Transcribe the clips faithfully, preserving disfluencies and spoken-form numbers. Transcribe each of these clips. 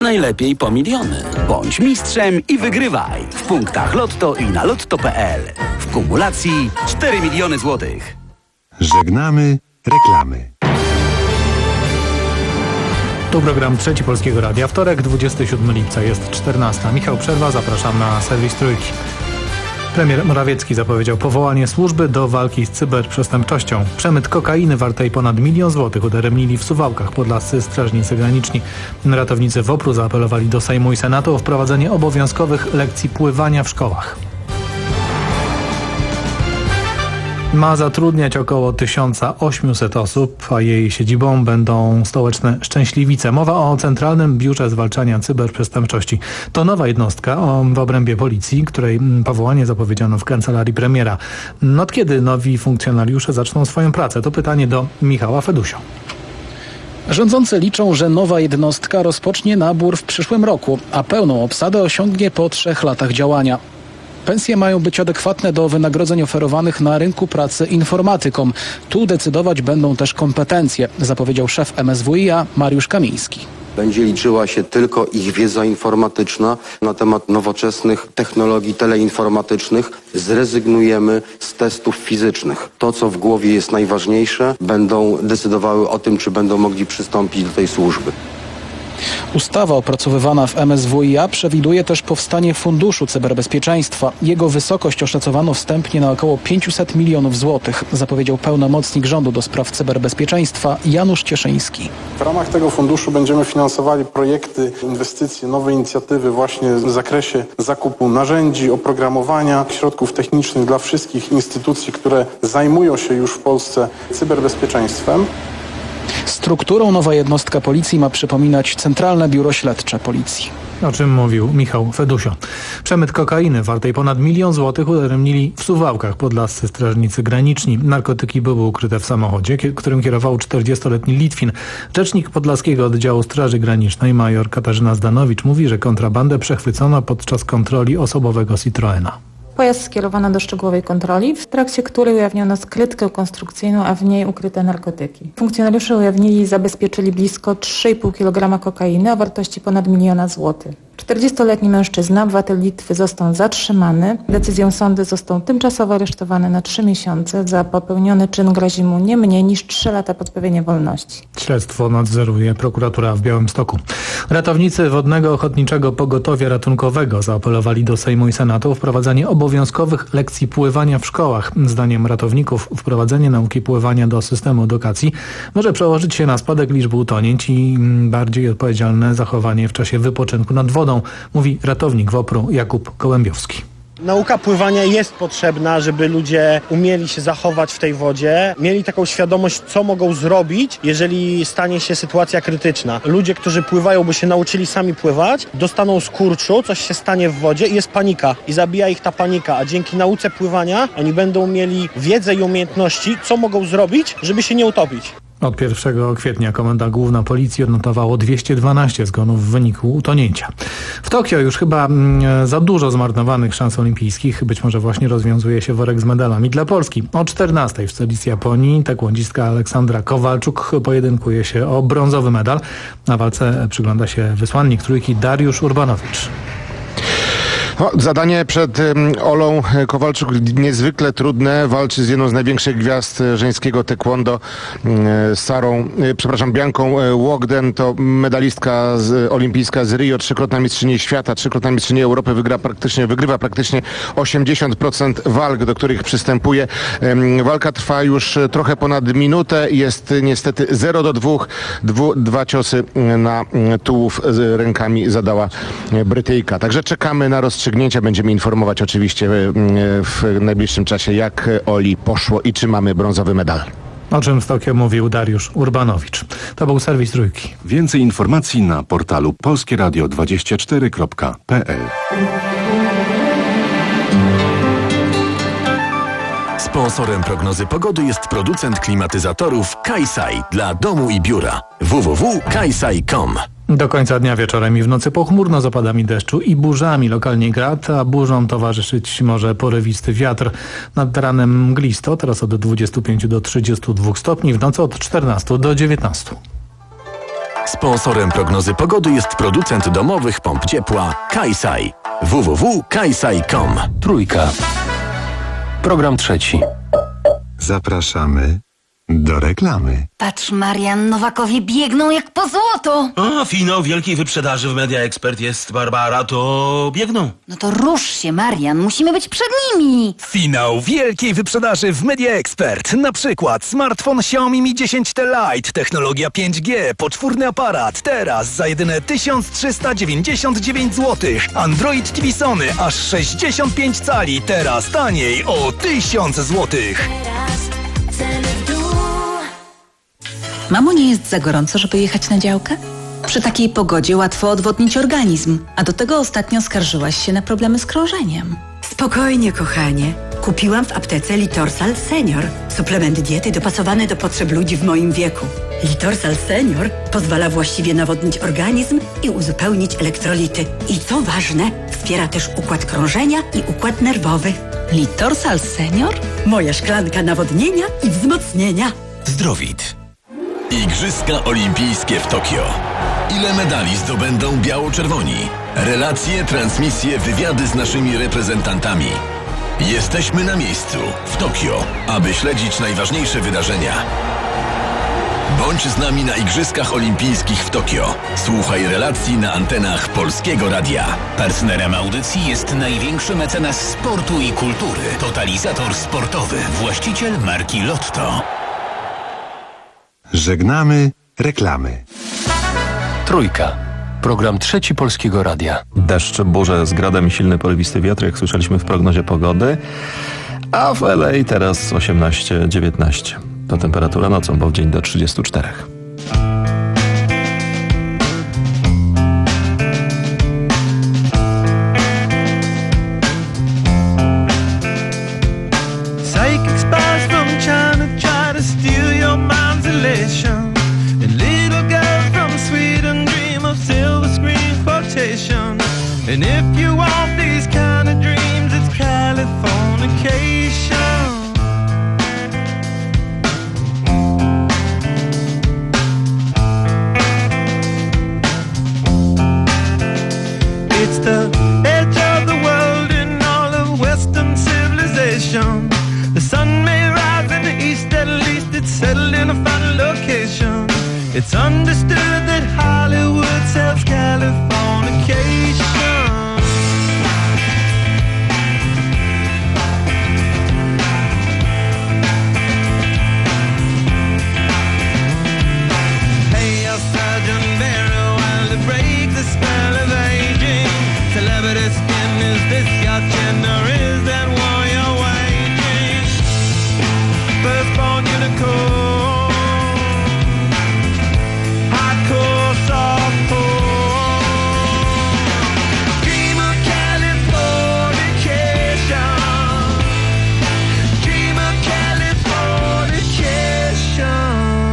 Najlepiej po miliony. Bądź mistrzem i wygrywaj w punktach Lotto i na lotto kropka p l. W kumulacji cztery miliony złotych. Żegnamy reklamy. Tu program Trzeci Polskiego Radia. Wtorek, dwudziestego siódmego lipca, jest czternasta. Michał Przerwa, zapraszam na serwis Trójki. Premier Morawiecki zapowiedział powołanie służby do walki z cyberprzestępczością. Przemyt kokainy wartej ponad milion złotych udaremnili w Suwałkach podlascy strażnicy graniczni. Ratownicy WOPR-u zaapelowali do Sejmu i Senatu o wprowadzenie obowiązkowych lekcji pływania w szkołach. Ma zatrudniać około tysiąc osiemset osób, a jej siedzibą będą stołeczne Szczęśliwice. Mowa o Centralnym Biurze Zwalczania Cyberprzestępczości. To nowa jednostka w obrębie policji, której powołanie zapowiedziano w kancelarii premiera. Od kiedy nowi funkcjonariusze zaczną swoją pracę? To pytanie do Michała Fedusio. Rządzący liczą, że nowa jednostka rozpocznie nabór w przyszłym roku, a pełną obsadę osiągnie po trzech latach działania. Pensje mają być adekwatne do wynagrodzeń oferowanych na rynku pracy informatykom. Tu decydować będą też kompetencje, zapowiedział szef M S W i a Mariusz Kamiński. Będzie liczyła się tylko ich wiedza informatyczna na temat nowoczesnych technologii teleinformatycznych. Zrezygnujemy z testów fizycznych. To, co w głowie jest najważniejsze, będą decydowały o tym, czy będą mogli przystąpić do tej służby. Ustawa opracowywana w M S W i a przewiduje też powstanie Funduszu Cyberbezpieczeństwa. Jego wysokość oszacowano wstępnie na około pięćset milionów złotych, zapowiedział pełnomocnik rządu do spraw cyberbezpieczeństwa Janusz Cieszyński. W ramach tego funduszu będziemy finansowali projekty, inwestycje, nowe inicjatywy właśnie w zakresie zakupu narzędzi, oprogramowania, środków technicznych dla wszystkich instytucji, które zajmują się już w Polsce cyberbezpieczeństwem. Strukturą nowa jednostka policji ma przypominać Centralne Biuro Śledcze Policji. O czym mówił Michał Fedusio. Przemyt kokainy wartej ponad milion złotych udaremnili w Suwałkach podlascy strażnicy graniczni. Narkotyki były ukryte w samochodzie, którym kierował czterdziestoletni Litwin. Rzecznik Podlaskiego Oddziału Straży Granicznej major Katarzyna Zdanowicz mówi, że kontrabandę przechwycono podczas kontroli osobowego Citroena. Pojazd skierowano do szczegółowej kontroli, w trakcie której ujawniono skrytkę konstrukcyjną, a w niej ukryte narkotyki. Funkcjonariusze ujawnili i zabezpieczyli blisko trzy i pół kilograma kokainy o wartości ponad miliona złotych. czterdziestoletni mężczyzna, obywatel Litwy, został zatrzymany. Decyzją sądu został tymczasowo aresztowany na trzy miesiące. Za popełniony czyn grozi mu nie mniej niż trzy lata pozbawienia wolności. Śledztwo nadzoruje prokuratura w Białymstoku. Ratownicy Wodnego Ochotniczego Pogotowia Ratunkowego zaapelowali do Sejmu i Senatu o wprowadzenie obowiązkowych lekcji pływania w szkołach. Zdaniem ratowników wprowadzenie nauki pływania do systemu edukacji może przełożyć się na spadek liczby utonięć i bardziej odpowiedzialne zachowanie w czasie wypoczynku nad wodą, mówi ratownik WOPR-u Jakub Kołębiowski. Nauka pływania jest potrzebna, żeby ludzie umieli się zachować w tej wodzie, mieli taką świadomość, co mogą zrobić, jeżeli stanie się sytuacja krytyczna. Ludzie, którzy pływają, by się nauczyli sami pływać, dostaną skurczu, coś się stanie w wodzie i jest panika i zabija ich ta panika, a dzięki nauce pływania oni będą mieli wiedzę i umiejętności, co mogą zrobić, żeby się nie utopić. Od pierwszego kwietnia Komenda Główna Policji odnotowało dwieście dwanaście zgonów w wyniku utonięcia. W Tokio już chyba mm, za dużo zmarnowanych szans olimpijskich. Być może właśnie rozwiązuje się worek z medalami dla Polski. O czternastej w stolicy Japonii taekwoндistka Aleksandra Kowalczuk pojedynkuje się o brązowy medal. Na walce przygląda się wysłannik Trójki Dariusz Urbanowicz. No, zadanie przed um, Olą Kowalczuk niezwykle trudne. Walczy z jedną z największych gwiazd żeńskiego taekwondo, um, Sarą, y, przepraszam, Bianką Łogden. To medalistka z, olimpijska z Rio, trzykrotna mistrzyni świata, trzykrotna mistrzyni Europy. Wygra praktycznie, wygrywa praktycznie osiemdziesiąt procent walk, do których przystępuje. Um, walka trwa już trochę ponad minutę. Jest niestety zero do dwóch. Dwu, dwa ciosy na tułów z rękami zadała Brytyjka. Także czekamy na rozstrzygnięcie. Będziemy informować oczywiście w najbliższym czasie, jak Oli poszło i czy mamy brązowy medal. O czym w Tokio mówił Dariusz Urbanowicz. To był serwis Trójki. Więcej informacji na portalu polskie radio dwadzieścia cztery kropka p l. Sponsorem prognozy pogody jest producent klimatyzatorów Kaisai dla domu i biura. w w w kropka kaisai kropka com. Do końca dnia wieczorem i w nocy pochmurno z opadami deszczu i burzami, lokalnie grad, a burzom towarzyszyć może porywisty wiatr. Nad ranem mglisto, teraz od dwudziestu pięciu do trzydziestu dwóch stopni, w nocy od czternastu do dziewiętnastu. Sponsorem prognozy pogody jest producent domowych pomp ciepła Kaisai. w w w kropka kaisai kropka com. Trójka. Program trzeci. Zapraszamy do reklamy. Patrz, Marian, Nowakowie biegną jak po złoto. A, finał wielkiej wyprzedaży w Media Expert jest, Barbara, to biegną. No to rusz się, Marian, musimy być przed nimi. Finał wielkiej wyprzedaży w Media Expert. Na przykład smartfon Xiaomi Mi dziesięć T Lite, technologia pięć G, poczwórny aparat, teraz za jedyne tysiąc trzysta dziewięćdziesiąt dziewięć złotych. Android T V Sony aż sześćdziesiąt pięć cali, teraz taniej o tysiąc złotych. Mamo, nie jest za gorąco, żeby jechać na działkę? Przy takiej pogodzie łatwo odwodnić organizm, a do tego ostatnio skarżyłaś się na problemy z krążeniem. Spokojnie, kochanie. Kupiłam w aptece Litorsal Senior. Suplement diety dopasowany do potrzeb ludzi w moim wieku. Litorsal Senior pozwala właściwie nawodnić organizm i uzupełnić elektrolity. I co ważne, wspiera też układ krążenia i układ nerwowy. Litorsal Senior? Moja szklanka nawodnienia i wzmocnienia. Zdrowit. Igrzyska Olimpijskie w Tokio. Ile medali zdobędą biało-czerwoni? Relacje, transmisje, wywiady z naszymi reprezentantami. Jesteśmy na miejscu, w Tokio, aby śledzić najważniejsze wydarzenia. Bądź z nami na Igrzyskach Olimpijskich w Tokio. Słuchaj relacji na antenach Polskiego Radia. Partnerem audycji jest największy mecenas sportu i kultury. Totalizator sportowy, właściciel marki Lotto. Żegnamy reklamy. Trójka. Program trzeci Polskiego Radia. Deszcze, burze z gradem i silny porywisty wiatr, jak słyszeliśmy w prognozie pogody. A w L A teraz osiemnaście dziewiętnaście. To temperatura nocą, bo w dzień do trzydziestu czterech. And little girls from Sweden dream of silver screen quotation. And if you want these kind of dreams, it's Californication. It's the edge of the world in all of Western civilization. The sun may rise in the east, at least it's settled in a final location. It's understood that Hollywood sells Californication. Hey, your Sergeant Barry, while to break the spell of aging. Celebrity skin, is this your chin or is that war you're waging? Firstborn unicorn, hardcore softcore. Dream of Californication. Dream of Californication.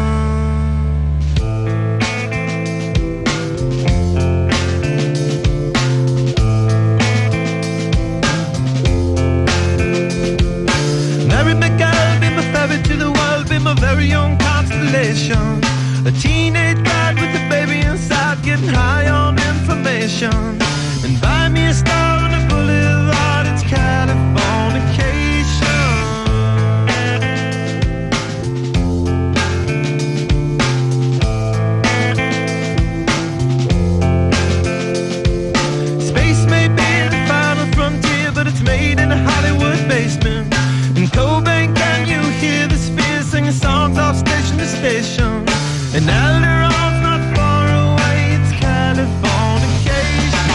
Mary McGill, be my ferry to the world, be my very own constellation. A teenage bride with a baby inside, getting high on information. And buy me a star on a boulevard, it's Californication. Space may be the final frontier, but it's made in a Hollywood basement. In Cobain, can you hear the spheres singing songs off station to station? And Alderon's not far away, it's Californication.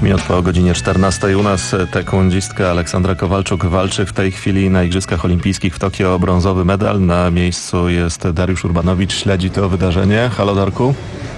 minut po godzinie czternastej. U nas taekwondzistka Aleksandra Kowalczuk walczy w tej chwili na Igrzyskach Olimpijskich w Tokio o brązowy medal. Na miejscu jest Dariusz Urbanowicz, śledzi to wydarzenie. Halo, Darku.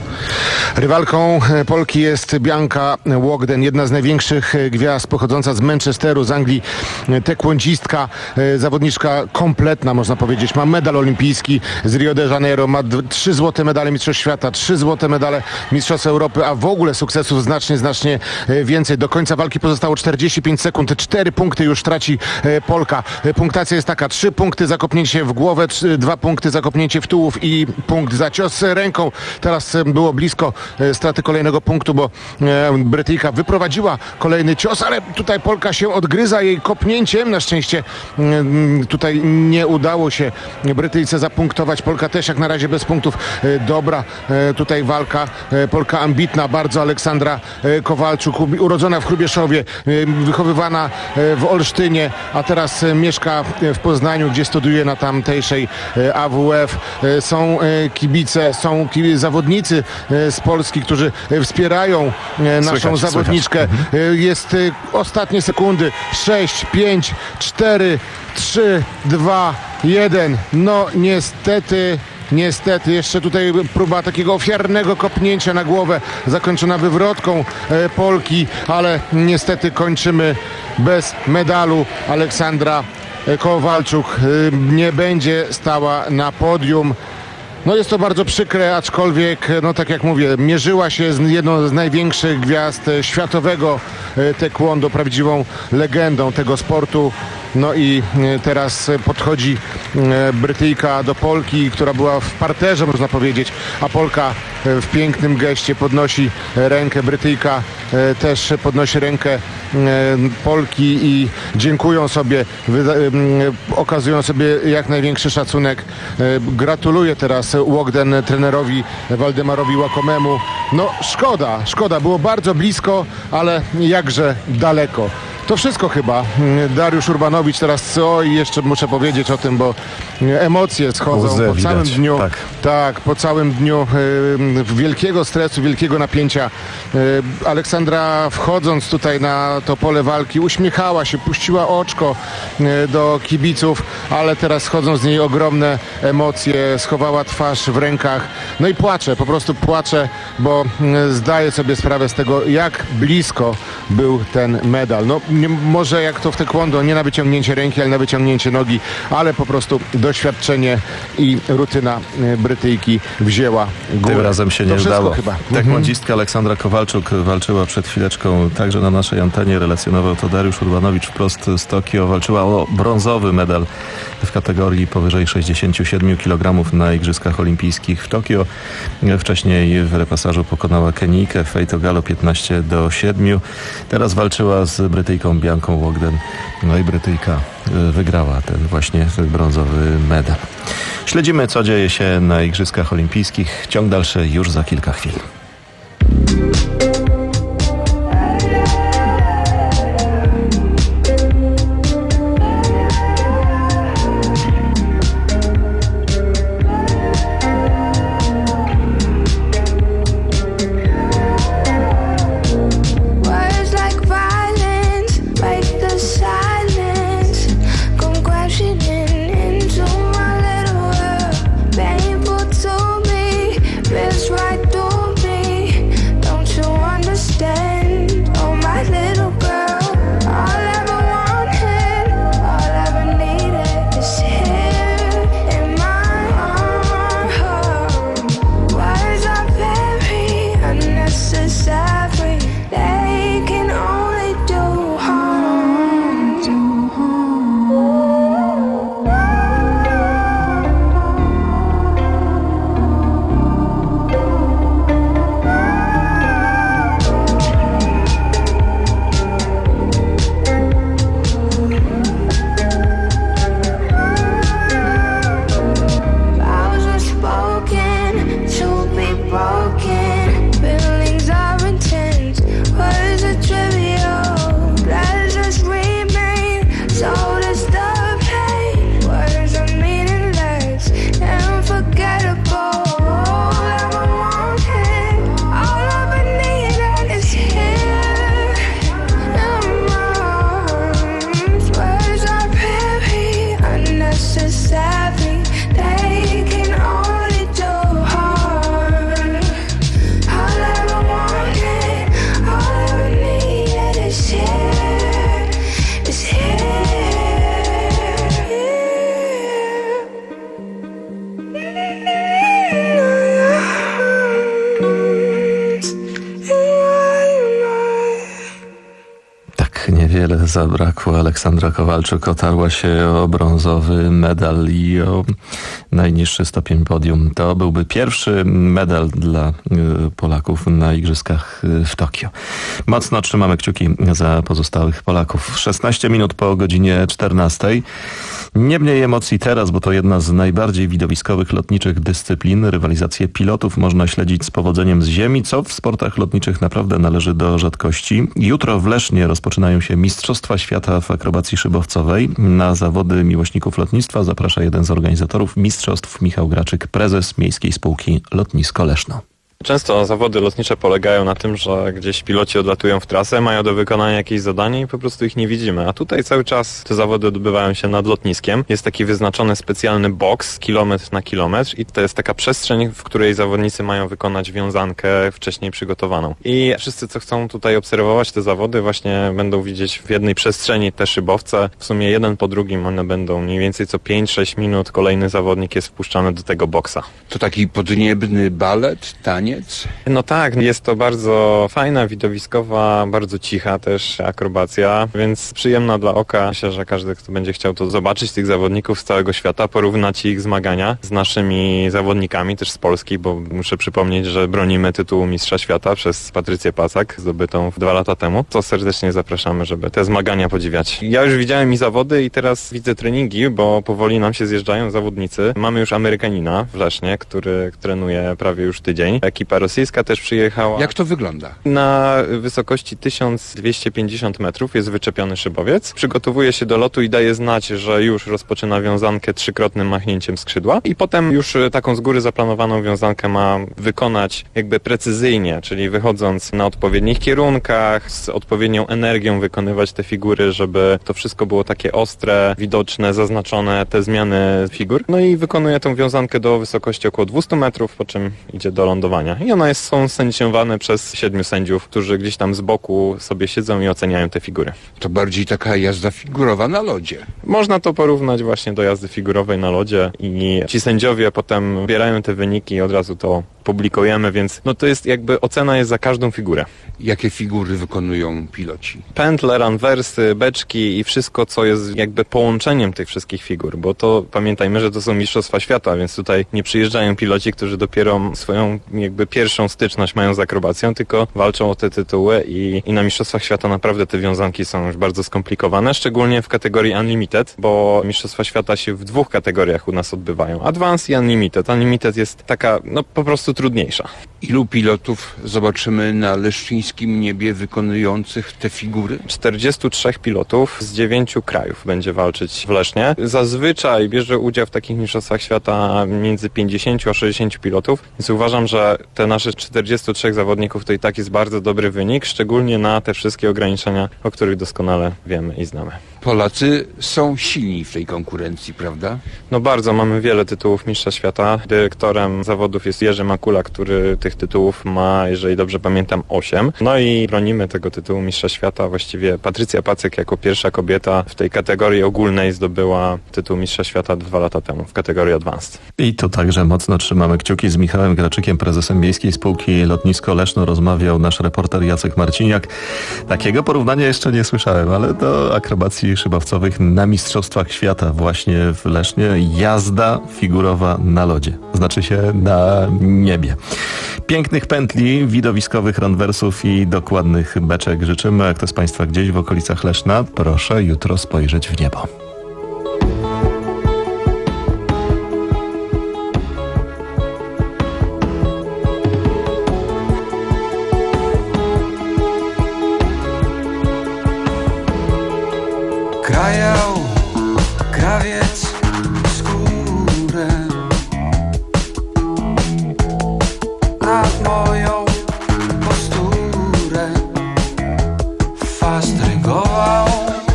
Rywalką Polki jest Bianca Łokden, jedna z największych gwiazd, pochodząca z Manchesteru, z Anglii, taekwondzistka, zawodniczka kompletna, można powiedzieć. Ma medal olimpijski z Rio de Janeiro, ma trzy złote medale Mistrzostw Świata, trzy złote medale Mistrzostw Europy, a w ogóle sukcesów znacznie, znacznie więcej. Do końca walki pozostało czterdzieści pięć sekund, cztery punkty już traci Polka. Punktacja jest taka: trzy punkty za kopnięcie w głowę, dwa punkty za kopnięcie w tułów i punkt za cios ręką. Teraz było blisko straty kolejnego punktu, bo Brytyjka wyprowadziła kolejny cios, ale tutaj Polka się odgryza jej kopnięciem. Na szczęście tutaj nie udało się Brytyjce zapunktować. Polka też jak na razie bez punktów. Dobra tutaj walka. Polka ambitna bardzo, Aleksandra Kowalczuk, urodzona w Hrubieszowie, wychowywana w Olsztynie, a teraz mieszka w Poznaniu, gdzie studiuje na tamtejszej A W F. Są kibice, są zawodnicy z Polski, którzy wspierają naszą słychać, zawodniczkę. Słychać. Jest ostatnie sekundy. sześć, pięć, cztery, trzy, dwa, jeden. No niestety... Niestety, jeszcze tutaj próba takiego ofiarnego kopnięcia na głowę, zakończona wywrotką e, Polki, ale niestety kończymy bez medalu. Aleksandra Kowalczuk e, nie będzie stała na podium. No jest to bardzo przykre, aczkolwiek, no tak jak mówię, mierzyła się z jedną z największych gwiazd światowego taekwondo, prawdziwą legendą tego sportu. No i teraz podchodzi Brytyjka do Polki, która była w parterze, można powiedzieć, a Polka w pięknym geście podnosi rękę. Brytyjka też podnosi rękę Polki i dziękują sobie, okazują sobie jak największy szacunek. Gratuluję teraz Łokden trenerowi Waldemarowi Łakomemu. No szkoda, szkoda, było bardzo blisko, ale jakże daleko. To wszystko chyba. Dariusz Urbanowicz teraz co i jeszcze muszę powiedzieć o tym, bo emocje schodzą Łzy po widać, całym dniu. Tak. tak, po całym dniu y, wielkiego stresu, wielkiego napięcia. Y, Aleksandra, wchodząc tutaj na to pole walki, uśmiechała się, puściła oczko y, do kibiców, ale teraz schodzą z niej ogromne emocje, schowała twarz w rękach. No i płacze, po prostu płacze, bo y, zdaje sobie sprawę z tego, jak blisko był ten medal. No, nie, może jak to w taekwondo, nie na wyciągnięcie ręki, ale na wyciągnięcie nogi, ale po prostu doświadczenie i rutyna Brytyjki wzięła górę. Tym razem się to nie udało. Chyba. Taekwondzistka Aleksandra Kowalczuk walczyła przed chwileczką także na naszej antenie. Relacjonował to Dariusz Urbanowicz wprost z Tokio. Walczyła o brązowy medal w kategorii powyżej sześćdziesiąt siedem kilogramów na Igrzyskach Olimpijskich w Tokio. Wcześniej w repasażu pokonała Kenijkę Faith Ogalo piętnaście do siedmiu. Teraz walczyła z Brytyjką Bianką Łokden. No i Brytyjka wygrała ten właśnie brązowy medal. Śledzimy, co dzieje się na Igrzyskach Olimpijskich. Ciąg dalszy już za kilka chwil. Right through me, don't you understand? Tak niewiele zabrakło. Aleksandra Kowalczyk otarła się o brązowy medal i o najniższy stopień podium. To byłby pierwszy medal dla Polaków na Igrzyskach w Tokio. Mocno trzymamy kciuki za pozostałych Polaków. szesnaście minut po godzinie czternastej. Nie mniej emocji teraz, bo to jedna z najbardziej widowiskowych lotniczych dyscyplin. Rywalizację pilotów można śledzić z powodzeniem z ziemi, co w sportach lotniczych naprawdę należy do rzadkości. Jutro w Lesznie rozpoczynają się Mistrzostwa Świata w akrobacji szybowcowej. Na zawody miłośników lotnictwa zaprasza jeden z organizatorów mistrzostw, Michał Graczyk, prezes Miejskiej Spółki Lotnisko Leszno. Często zawody lotnicze polegają na tym, że gdzieś piloci odlatują w trasę, mają do wykonania jakieś zadanie i po prostu ich nie widzimy. A tutaj cały czas te zawody odbywają się nad lotniskiem. Jest taki wyznaczony specjalny boks, kilometr na kilometr i to jest taka przestrzeń, w której zawodnicy mają wykonać wiązankę wcześniej przygotowaną. I wszyscy, co chcą tutaj obserwować te zawody, właśnie będą widzieć w jednej przestrzeni te szybowce. W sumie jeden po drugim one będą mniej więcej co pięć sześć minut kolejny zawodnik jest wpuszczany do tego boksa. To taki podniebny balet, taniec? No tak, jest to bardzo fajna, widowiskowa, bardzo cicha też akrobacja, więc przyjemna dla oka. Myślę, że każdy, kto będzie chciał to zobaczyć, tych zawodników z całego świata, porównać ich zmagania z naszymi zawodnikami, też z Polski, bo muszę przypomnieć, że bronimy tytułu Mistrza Świata przez Patrycję Pacak, zdobytą dwa lata temu. To serdecznie zapraszamy, żeby te zmagania podziwiać. Ja już widziałem i zawody i teraz widzę treningi, bo powoli nam się zjeżdżają zawodnicy. Mamy już Amerykanina w Lesznie, który trenuje prawie już tydzień. Ekipa rosyjska też przyjechała. Jak to wygląda? Na wysokości tysiąc dwieście pięćdziesiąt metrów jest wyczepiony szybowiec. Przygotowuje się do lotu i daje znać, że już rozpoczyna wiązankę trzykrotnym machnięciem skrzydła i potem już taką z góry zaplanowaną wiązankę ma wykonać jakby precyzyjnie, czyli wychodząc na odpowiednich kierunkach, z odpowiednią energią wykonywać te figury, żeby to wszystko było takie ostre, widoczne, zaznaczone, te zmiany figur. No i wykonuje tą wiązankę do wysokości około dwieście metrów, po czym idzie do lądowania. I one jest, są sędziowane przez siedmiu sędziów, którzy gdzieś tam z boku sobie siedzą i oceniają te figury. To bardziej taka jazda figurowa na lodzie. Można to porównać właśnie do jazdy figurowej na lodzie i ci sędziowie potem zbierają te wyniki i od razu to publikujemy, więc no to jest jakby ocena jest za każdą figurę. Jakie figury wykonują piloci? Pętle, ranwersy, beczki i wszystko, co jest jakby połączeniem tych wszystkich figur, bo to pamiętajmy, że to są Mistrzostwa Świata, więc tutaj nie przyjeżdżają piloci, którzy dopiero swoją jakby pierwszą styczność mają z akrobacją, tylko walczą o te tytuły i, i na Mistrzostwach Świata naprawdę te wiązanki są już bardzo skomplikowane, szczególnie w kategorii Unlimited, bo Mistrzostwa Świata się w dwóch kategoriach u nas odbywają. Advanced i Unlimited. Unlimited jest taka, no po prostu trudniejsza. Ilu pilotów zobaczymy na leszczyńskim niebie wykonujących te figury? czterdziestu trzech pilotów z dziewięciu krajów będzie walczyć w Lesznie. Zazwyczaj bierze udział w takich mistrzostwach świata między pięćdziesięciu a sześćdziesięciu pilotów, więc uważam, że te nasze czterdziestu trzech zawodników to i tak jest bardzo dobry wynik, szczególnie na te wszystkie ograniczenia, o których doskonale wiemy i znamy. Polacy są silni w tej konkurencji, prawda? No bardzo, mamy wiele tytułów Mistrza Świata. Dyrektorem zawodów jest Jerzy Makula, który tych tytułów ma, jeżeli dobrze pamiętam, osiem. No i bronimy tego tytułu Mistrza Świata. Właściwie Patrycja Pacek jako pierwsza kobieta w tej kategorii ogólnej zdobyła tytuł Mistrza Świata dwa lata temu w kategorii Advanced. I tu także mocno trzymamy kciuki. Z Michałem Graczykiem, prezesem Miejskiej Spółki Lotnisko Leszno, rozmawiał nasz reporter Jacek Marciniak. Takiego porównania jeszcze nie słyszałem, ale do akrobacji szybowcowych na Mistrzostwach Świata właśnie w Lesznie jazda figurowa na lodzie. Znaczy się na niebie. Pięknych pętli, widowiskowych ranwersów i dokładnych beczek życzymy. Jak to z Państwa gdzieś w okolicach Leszna, proszę jutro spojrzeć w niebo. Krajał krawiec skórę nad moją posturę, fastrygował,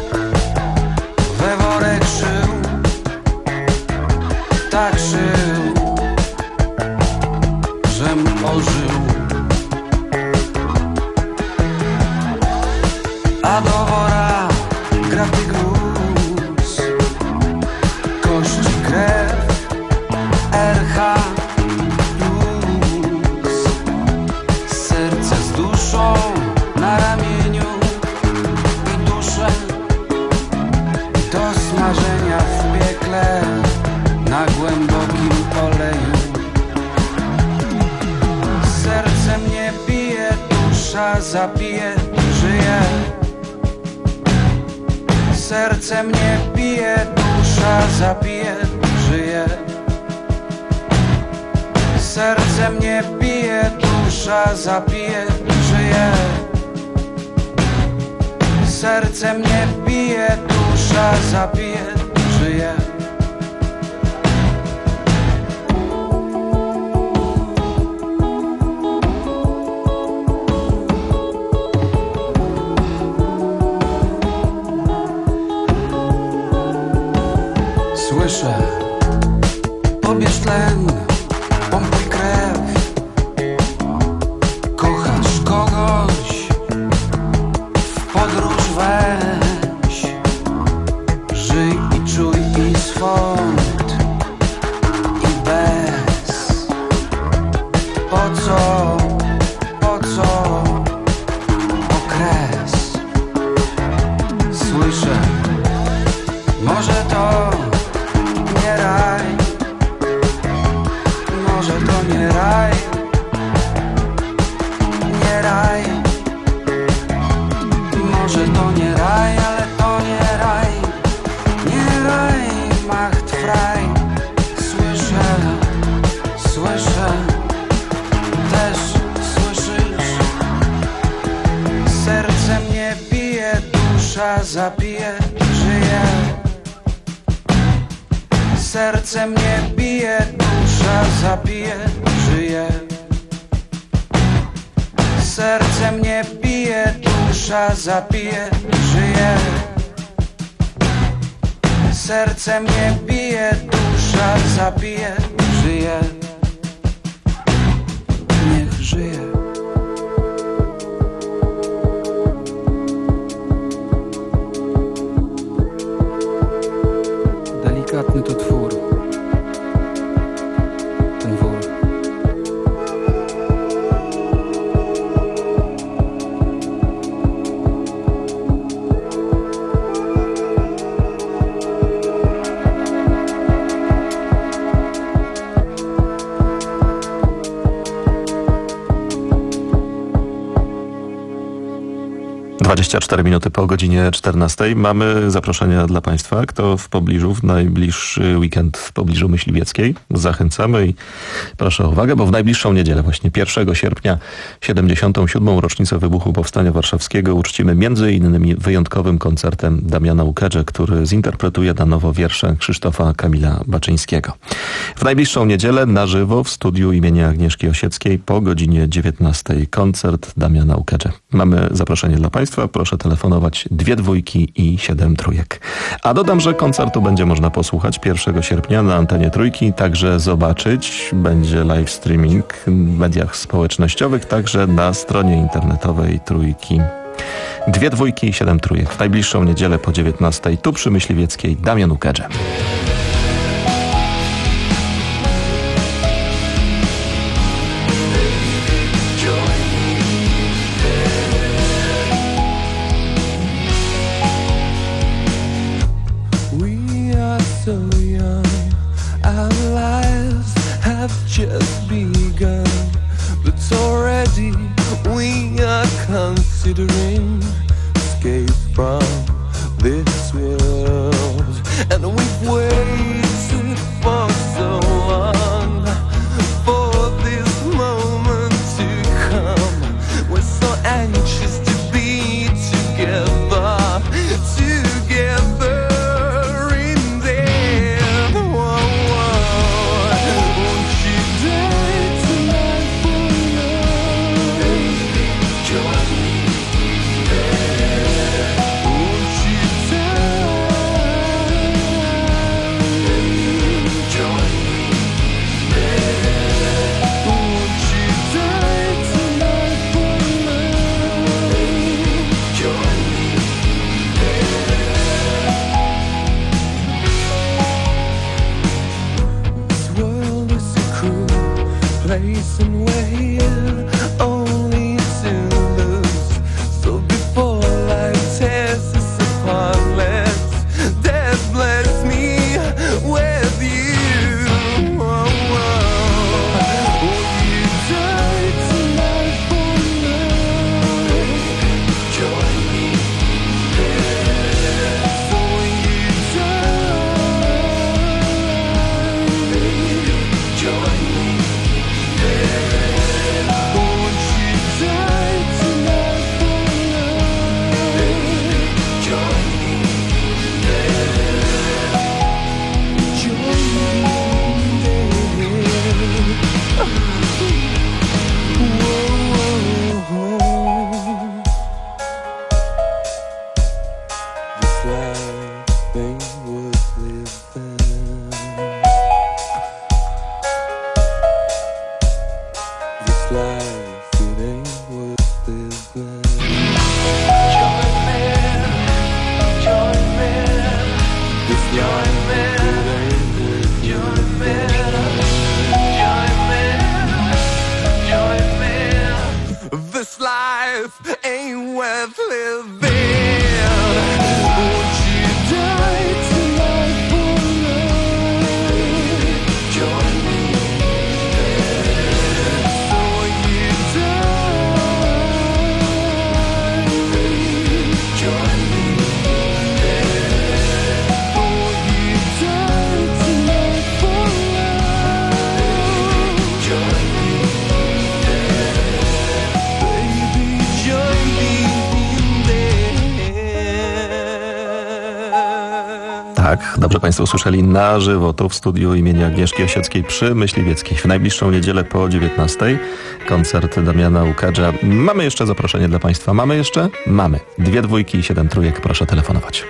we worek szył, tak szył, żem ożył, a do wora grabny gruz, kości, krew, R H plus, serce z duszą na ramieniu, głębokim oleju. Serce mnie bije, dusza zabije, żyje. Serce mnie bije, dusza zabije, żyje. Serce mnie bije, dusza zabije, żyje. Serce mnie bije, dusza zabije, żyje. Słyszę, pobierz tlen, pompuj krew. Kochasz kogoś, w podróż weź. Żyj i czuj i swąd i bez. Po co, po co okres? Słyszę, może to nie raj, może to nie raj, nie raj, może to nie raj, ale to nie raj, nie raj, macht frei. Słyszę, słyszę, też słyszysz. Serce mnie bije, dusza zabije, żyje. Serce mnie bije, dusza zabije, żyje. Serce mnie bije, dusza zabije, żyje. Serce mnie bije, dusza zabije, żyje. Niech żyje. Delikatny to twór, ten wór. dwadzieścia cztery minuty po godzinie czternastej. Mamy zaproszenia dla Państwa. Kto w pobliżu, w najbliższy weekend w pobliżu Myśliwieckiej. Zachęcamy i proszę o uwagę, bo w najbliższą niedzielę, właśnie pierwszego sierpnia, siedemdziesiątą siódmą rocznicę wybuchu Powstania Warszawskiego, uczcimy między innymi wyjątkowym koncertem Damiana Ukedże, który zinterpretuje na nowo wiersze Krzysztofa Kamila Baczyńskiego. W najbliższą niedzielę na żywo w studiu imienia Agnieszki Osieckiej po godzinie dziewiętnastej koncert Damiana Ukedże. Mamy zaproszenie dla Państwa. Proszę telefonować dwie dwójki i siedem trójek. A dodam, że koncertu będzie można posłuchać pierwszego sierpnia na antenie Trójki, także zobaczyć. Będzie live streaming w mediach społecznościowych, także na stronie internetowej Trójki. Dwie dwójki i siedem trójek. W najbliższą niedzielę po dziewiętnastej tu przy Myśliwieckiej Damian Ukedże. Just begun, but already we are considering escape from this world, and we've waited for so long for this moment to come. We're so anxious to be together, together. Join me. ain't worth living. This life, it ain't worth living. Join me, join me. This life, it ain't worth living. Join me, join me, join me. This life ain't worth living. Won't you die tonight for love? Join me. So you die. Join me. Won't you die tonight for love? Join me. Baby, join me in there. Tak, dobrze Państwo usłyszeli, na żywo tu w studiu imienia Agnieszki Osieckiej przy Myśliwieckiej. W najbliższą niedzielę po dziewiętnastej koncert Damiana Łukadża. Mamy jeszcze zaproszenie dla Państwa. Mamy jeszcze? Mamy. Dwie dwójki i siedem trójek. Proszę telefonować.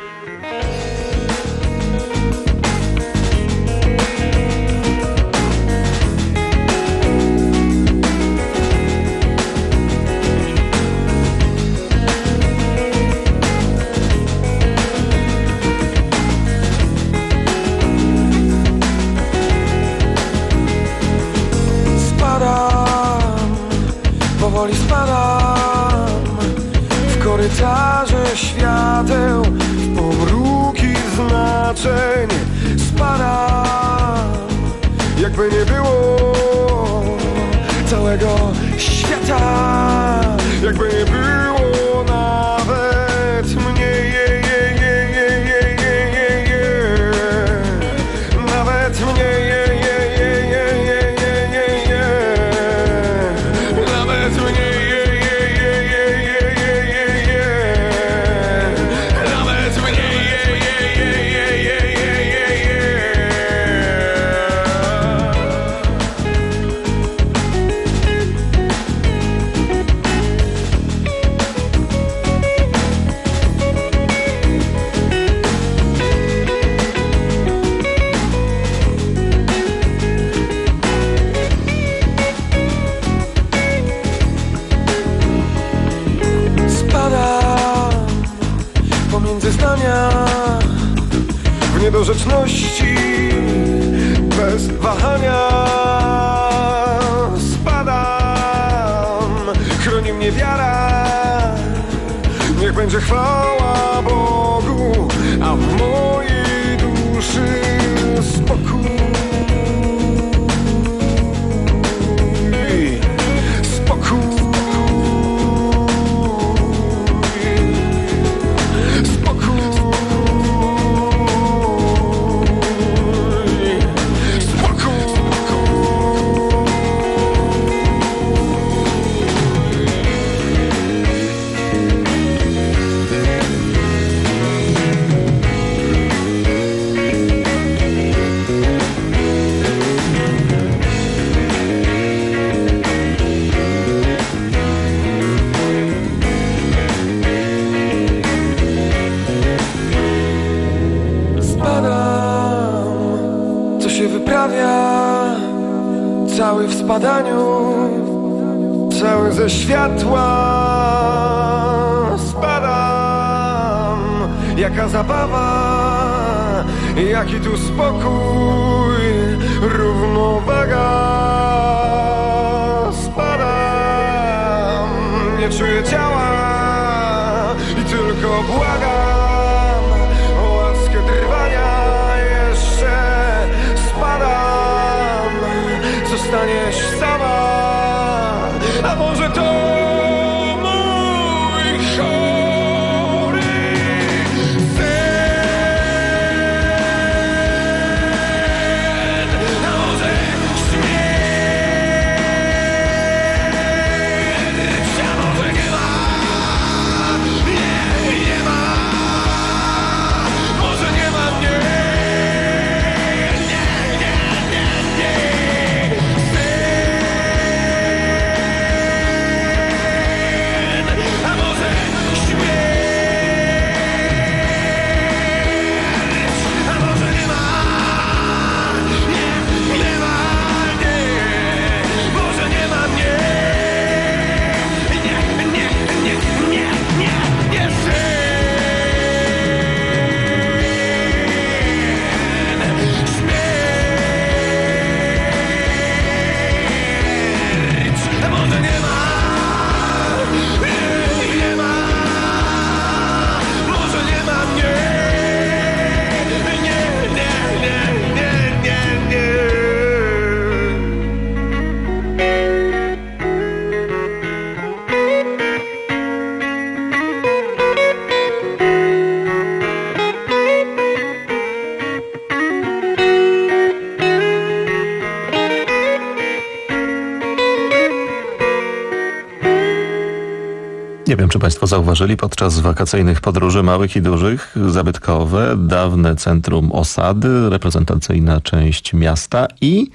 Spadam, powoli spadam w korytarze świateł, w pomruki znaczeń. Spadam, jakby nie było całego świata, jakby nie było nawet mnie. Je, je, je, je, je, je, je, je. Nawet mnie. Je, je, je, je, je, je, je, je. Nawet mnie. Je, je, je, je, je, je, je, je. Nawet mnie. Je, je, je, je, je, je, je, je. Spadam pomiędzy zdania w niedorzeczności bez wahania. Spadam, chroni mnie wiara. Niech będzie chwała Bogu, a w mojej duszy spokój. Spokój. Cały w spadaniu, cały ze światła. Spadam, jaka zabawa, jaki tu spokój, równowaga. Spadam, nie czuję ciała i tylko błagam o łaskę trwania jeszcze. Spadam, zostaniesz sama, a może to mój chory sen, a może śmierć, a może nie ma, nie, nie ma. Nie wiem, czy Państwo zauważyli, podczas wakacyjnych podróży małych i dużych, zabytkowe, dawne centrum osady, reprezentacyjna część miasta i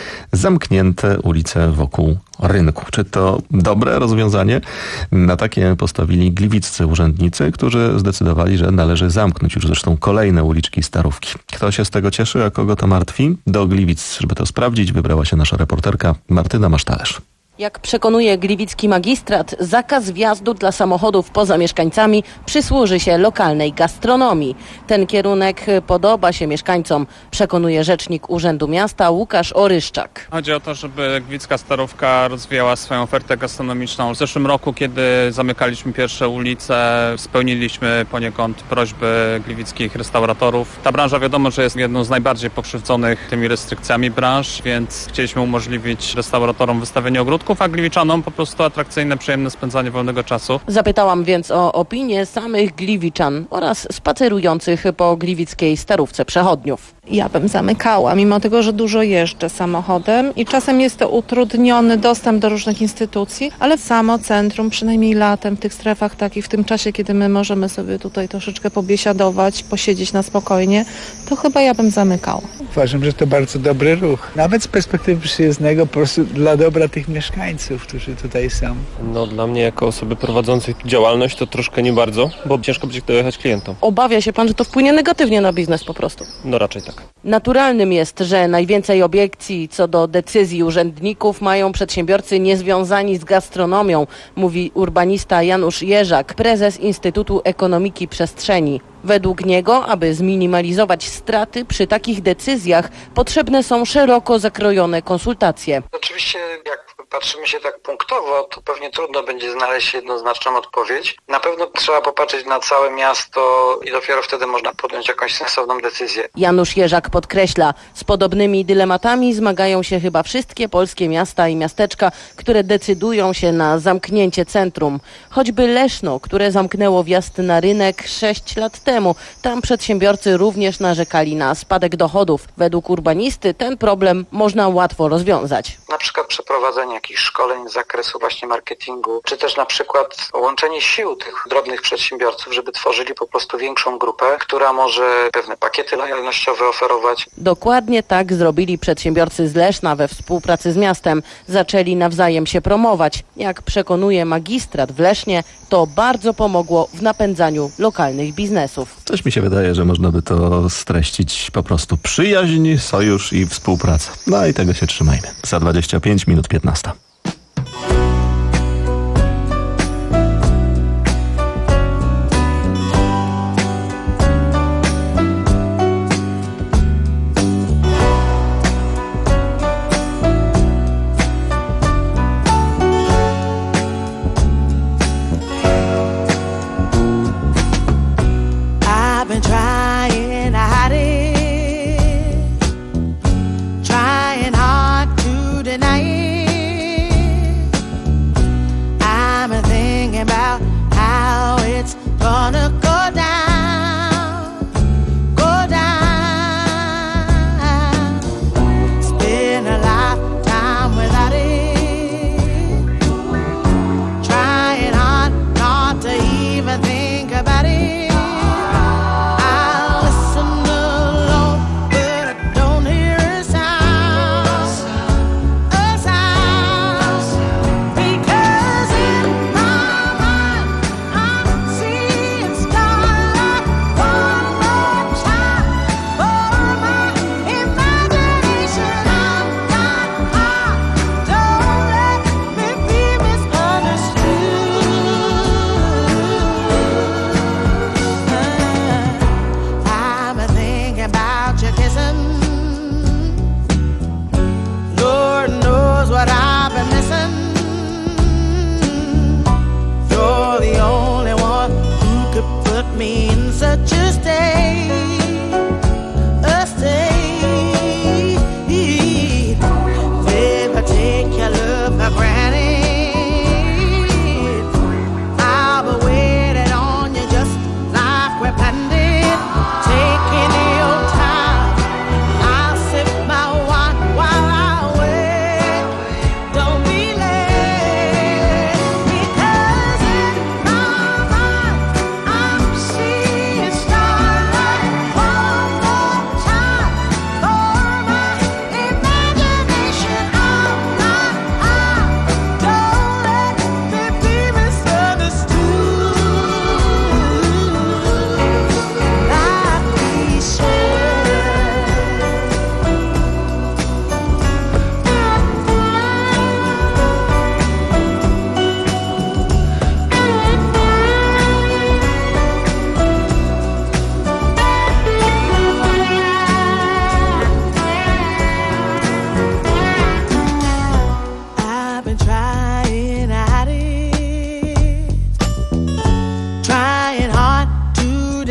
zamknięte ulice wokół rynku. Czy to dobre rozwiązanie? Na takie postawili gliwiccy urzędnicy, którzy zdecydowali, że należy zamknąć już zresztą kolejne uliczki Starówki. Kto się z tego cieszy, a kogo to martwi? Do Gliwic, żeby to sprawdzić, wybrała się nasza reporterka Martyna Masztalerz. Jak przekonuje gliwicki magistrat, zakaz wjazdu dla samochodów poza mieszkańcami przysłuży się lokalnej gastronomii. Ten kierunek podoba się mieszkańcom, przekonuje rzecznik Urzędu Miasta Łukasz Oryszczak. Chodzi o to, żeby gliwicka Starówka rozwijała swoją ofertę gastronomiczną. W zeszłym roku, kiedy zamykaliśmy pierwsze ulice, spełniliśmy poniekąd prośby gliwickich restauratorów. Ta branża wiadomo, że jest jedną z najbardziej pokrzywdzonych tymi restrykcjami branż, więc chcieliśmy umożliwić restauratorom wystawienie ogródków, a gliwiczanom po prostu atrakcyjne, przyjemne spędzanie wolnego czasu. Zapytałam więc o opinię samych gliwiczan oraz spacerujących po gliwickiej Starówce przechodniów. Ja bym zamykała, mimo tego, że dużo jeżdżę samochodem i czasem jest to utrudniony dostęp do różnych instytucji, ale samo centrum, przynajmniej latem, w tych strefach takich, w tym czasie, kiedy my możemy sobie tutaj troszeczkę pobiesiadować, posiedzieć na spokojnie, to chyba ja bym zamykała. Uważam, że to bardzo dobry ruch. Nawet z perspektywy przyjezdnego, po prostu dla dobra tych mieszkańców, którzy tutaj są. No dla mnie jako osoby prowadzącej działalność to troszkę nie bardzo, bo ciężko będzie dojechać klientom. Obawia się pan, że to wpłynie negatywnie na biznes po prostu? No raczej tak. Naturalnym jest, że najwięcej obiekcji co do decyzji urzędników mają przedsiębiorcy niezwiązani z gastronomią, mówi urbanista Janusz Jerzak, prezes Instytutu Ekonomiki Przestrzeni. Według niego, aby zminimalizować straty przy takich decyzjach, potrzebne są szeroko zakrojone konsultacje. Oczywiście jak patrzymy się tak punktowo, to pewnie trudno będzie znaleźć jednoznaczną odpowiedź. Na pewno trzeba popatrzeć na całe miasto i dopiero wtedy można podjąć jakąś sensowną decyzję. Janusz Jerzak podkreśla, z podobnymi dylematami zmagają się chyba wszystkie polskie miasta i miasteczka, które decydują się na zamknięcie centrum. Choćby Leszno, które zamknęło wjazd na rynek sześć lat temu. Tam przedsiębiorcy również narzekali na spadek dochodów. Według urbanisty ten problem można łatwo rozwiązać. Na przykład przeprowadzenie jakichś szkoleń z zakresu właśnie marketingu, czy też na przykład łączenie sił tych drobnych przedsiębiorców, żeby tworzyli po prostu większą grupę, która może pewne pakiety lojalnościowe oferować. Dokładnie tak zrobili przedsiębiorcy z Leszna we współpracy z miastem. Zaczęli nawzajem się promować. Jak przekonuje magistrat w Lesznie, to bardzo pomogło w napędzaniu lokalnych biznesów. Coś mi się wydaje, że można by to streścić po prostu przyjaźń, sojusz i współpraca. No i tego się trzymajmy. Za dwadzieścia pięć minut piętnaście.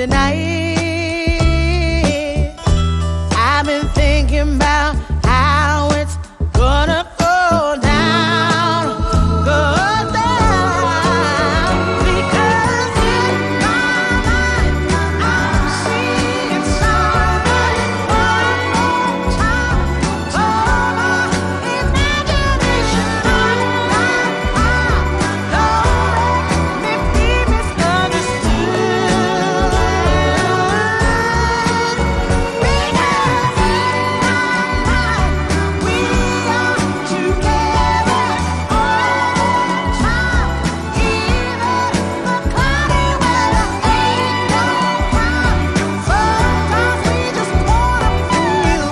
tonight. I've been thinking about how it's gonna go down, go down, because in my mind I'm seeing somebody one more time. Oh, my imagination on night, I know me be misunderstood, because in my mind we are together all the time, even the cloudy weather ain't no crime. Sometimes we just wanna feel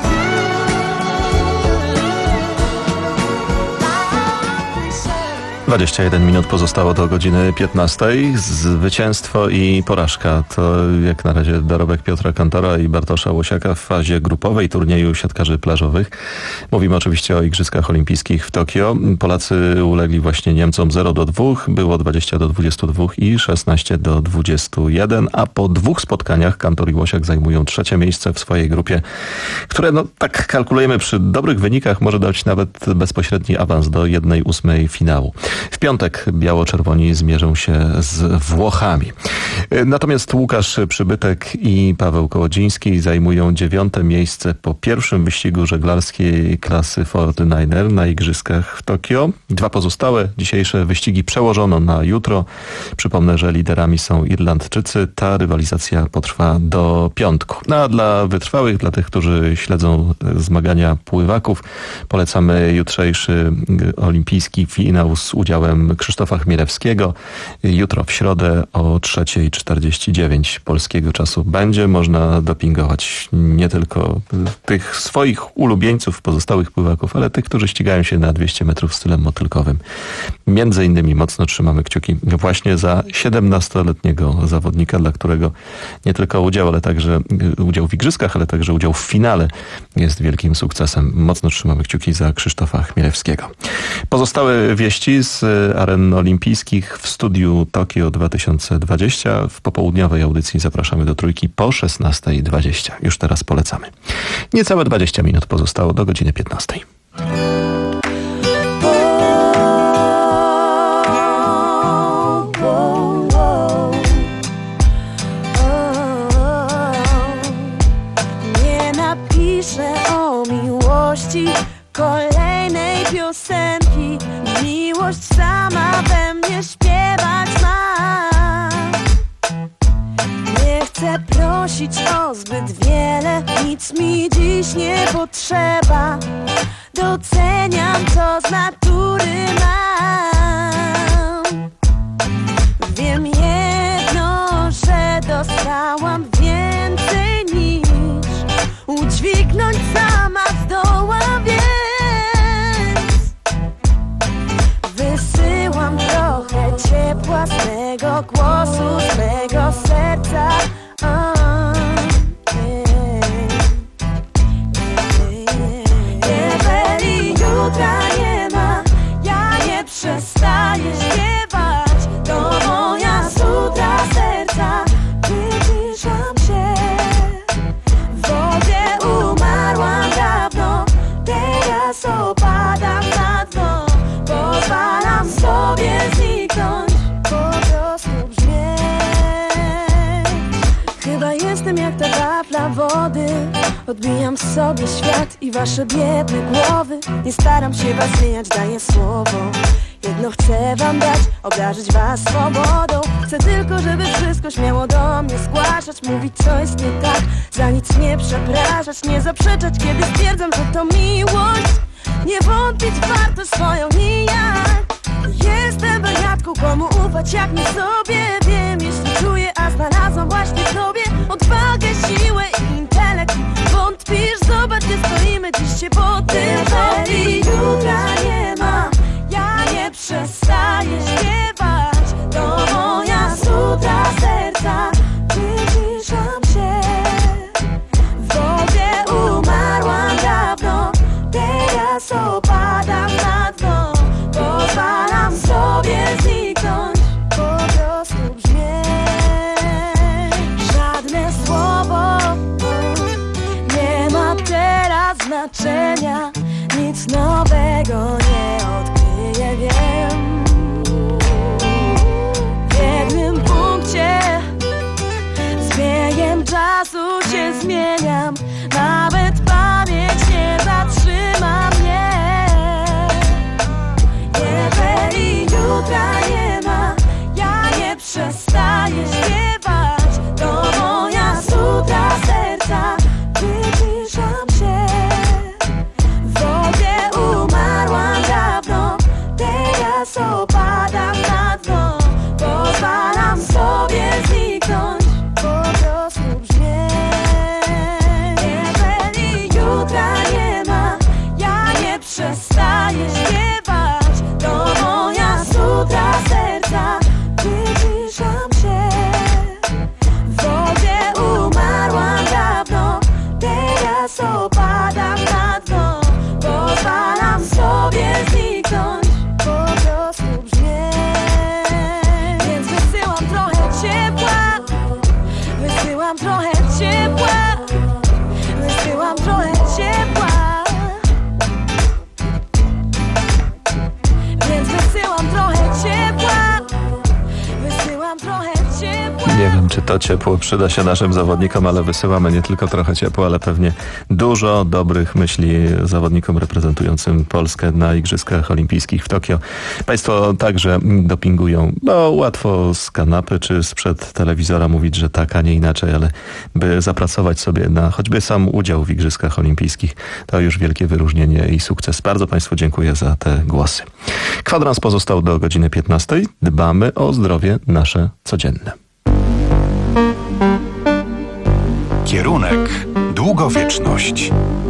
dwadzieścia jeden minut pozostało do godziny piętnastej. Zwycięstwo i porażka to jak na razie dorobek Piotra Kantora i Bartosza Łosiaka w fazie grupowej turnieju siatkarzy plażowych. Mówimy oczywiście o Igrzyskach Olimpijskich w Tokio. Polacy ulegli właśnie Niemcom zero do dwóch, było dwadzieścia do dwudziestu dwóch i szesnaście do dwudziestu jeden, a po dwóch spotkaniach Kantor i Łosiak zajmują trzecie miejsce w swojej grupie, które no tak kalkulujemy przy dobrych wynikach może dać nawet bezpośredni awans do jednej ósmej finału. W piątek biało-czerwoni zmierzą się z Włochami. Natomiast Łukasz Przybytek i Paweł Kołodziński zajmują dziewiąte miejsce po pierwszym wyścigu żeglarskiej klasy Fortyniner na Igrzyskach w Tokio. Dwa pozostałe dzisiejsze wyścigi przełożono na jutro. Przypomnę, że liderami są Irlandczycy. Ta rywalizacja potrwa do piątku. No a dla wytrwałych, dla tych, którzy śledzą zmagania pływaków, polecamy jutrzejszy olimpijski finał z udziałem Krzysztofa Chmielewskiego. Jutro w środę o trzecia czterdzieści dziewięć polskiego czasu będzie można dopingować nie tylko tych swoich ulubieńców, pozostałych pływaków, ale tych, którzy ścigają się na dwieście metrów stylem motylkowym. Między innymi mocno trzymamy kciuki właśnie za siedemnastoletniego zawodnika, dla którego nie tylko udział, ale także udział w igrzyskach, ale także udział w finale jest wielkim sukcesem. Mocno trzymamy kciuki za Krzysztofa Chmielewskiego. Pozostałe wieści z aren olimpijskich w studiu Tokio dwa tysiące dwadzieścia. W popołudniowej audycji zapraszamy do Trójki po szesnasta dwadzieścia. Już teraz polecamy. Niecałe dwadzieścia minut pozostało do godziny piętnastej. Nie napiszę o miłości kolejnej piosenki. Miłość sama we mnie śpiewać ma. Nie chcę prosić o zbyt wiele, nic mi dziś nie potrzeba. Doceniam, co z natury mam. Wiem jedno, że dostałam więcej niż udźwignąć sama zdołam, więc wysyłam trochę ciepła swego głosu, swego serca. O, jeżeli jutra nie ma, ja nie przestaję śpiewać. To moja sutra serca, wyciszam się. W wodzie umarłam dawno, teraz opadam na dno. Pozwalam sobie zniknąć, po prostu brzmieć. Chyba jestem jak ta wafla wody, odbijam sobie świat i wasze biedne głowy. Nie staram się was zmieniać, daję słowo. Jedno chcę wam dać, obdarzyć was swobodą. Chcę tylko, żeby wszystko śmiało do mnie zgłaszać, mówić co jest nie tak, za nic nie przepraszać, nie zaprzeczać, kiedy stwierdzam, że to miłość. Nie wątpić warto swoją nijak. Jestem wariatką, komu ufać jak nie sobie. Wiem, jeśli czuję, a znalazłam właśnie w sobie odwagę, siłę i intelekt. Wątpisz, zobacz, gdzie stoimy, dziś się po tym. Jeżeli jutra nie ma, ja nie przestaję śpiewać. To moja sutra serca, wyciszam się. W wodzie umarłam dawno, teraz opadam na dno. Pozwalam sobie zniknąć, po prostu brzmieć. Żadne czasu się zmieniam. Nawet pamięć nie zatrzyma mnie. Jeżeli jutra nie ma, ja nie przestaję śpiewać. To moja sutra serca, wyciszam się. W wodzie umarłam dawno, teraz opadam na dno. Pozwalam sobie zniknąć, po prostu brzmieć. Jeżeli jutra nie ma, ja nie przestaję śpiewać. To moja sutra serca, wyciszam się. W wodzie umarłam dawno, teraz opadam na dno. Pozwalam sobie zniknąć, po prostu brzmieć. Więc wysyłam trochę ciepła, wysyłam trochę ciepła, wysyłam trochę ciepła. Więc wysyłam trochę ciepła, wysyłam trochę ciepła. Nie wiem, czy to ciepło przyda się naszym zawodnikom, ale wysyłamy nie tylko trochę ciepła, ale pewnie dużo dobrych myśli zawodnikom reprezentującym Polskę na Igrzyskach Olimpijskich w Tokio. Państwo także dopingują. No, łatwo z kanapy czy sprzed telewizora mówić, że tak, a nie inaczej, ale by zapracować sobie na choćby sam udział w Igrzyskach Olimpijskich, to już wielkie wyróżnienie i sukces. Bardzo Państwu dziękuję za te głosy. Kwadrans pozostał do godziny piętnastej. Dbamy o zdrowie nasze codzienne. Kierunek długowieczność.